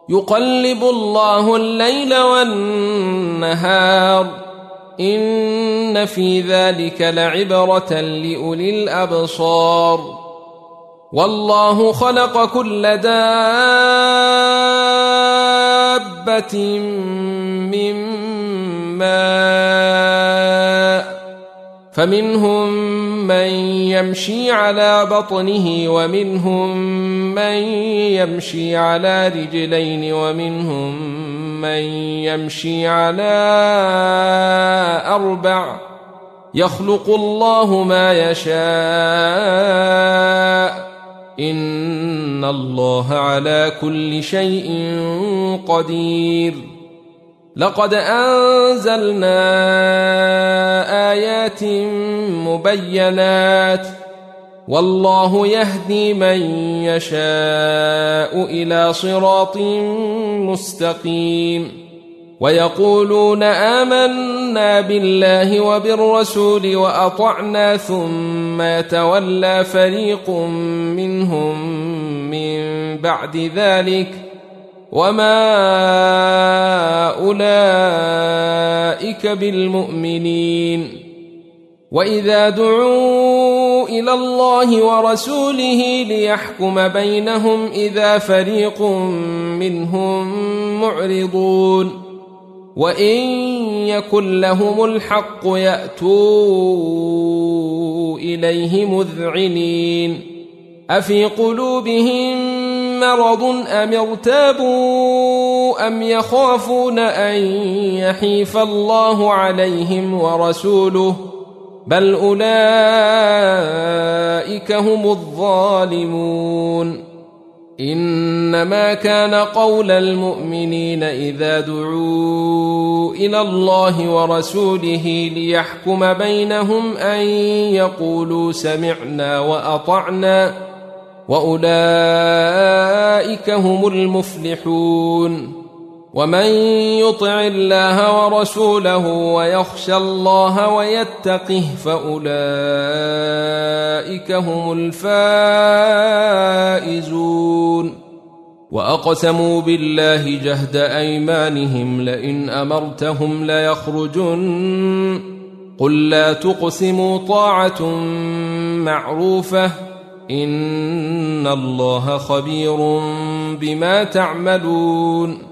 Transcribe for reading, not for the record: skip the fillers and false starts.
يقلب الله الليل والنهار إن في ذلك لعبرة لأولي الأبصار والله خلق كل دابة من ماء فمنهم من يمشي على بطنه ومنهم من يمشي على رجلين ومنهم من يمشي على أربع يخلق الله ما يشاء إن الله على كل شيء قدير لقد أنزلنا آيات مبينات والله يهدي من يشاء إلى صراط مستقيم ويقولون آمنا بالله وبالرسول وأطعنا ثم يتولى فريق منهم من بعد ذلك وما أولئك بالمؤمنين وإذا دعوا إلى الله ورسوله ليحكم بينهم إذا فريق منهم معرضون وإن يكن لهم الحق يأتوا إليه مذعنين أفي قلوبهم مرض أم ارتابوا أم يخافون أن يحيف الله عليهم ورسوله بل أولئك هم الظالمون إنما كان قول المؤمنين إذا دعوا إلى الله ورسوله ليحكم بينهم أن يقولوا سمعنا وأطعنا وأولئك هم المفلحون ومن يطع الله ورسوله ويخشى الله ويتقه فأولئك هم الفائزون وأقسموا بالله جهد أيمانهم لئن أمرتهم ليخرجن قل لا تقسموا طاعة معروفة إن الله خبير بما تعملون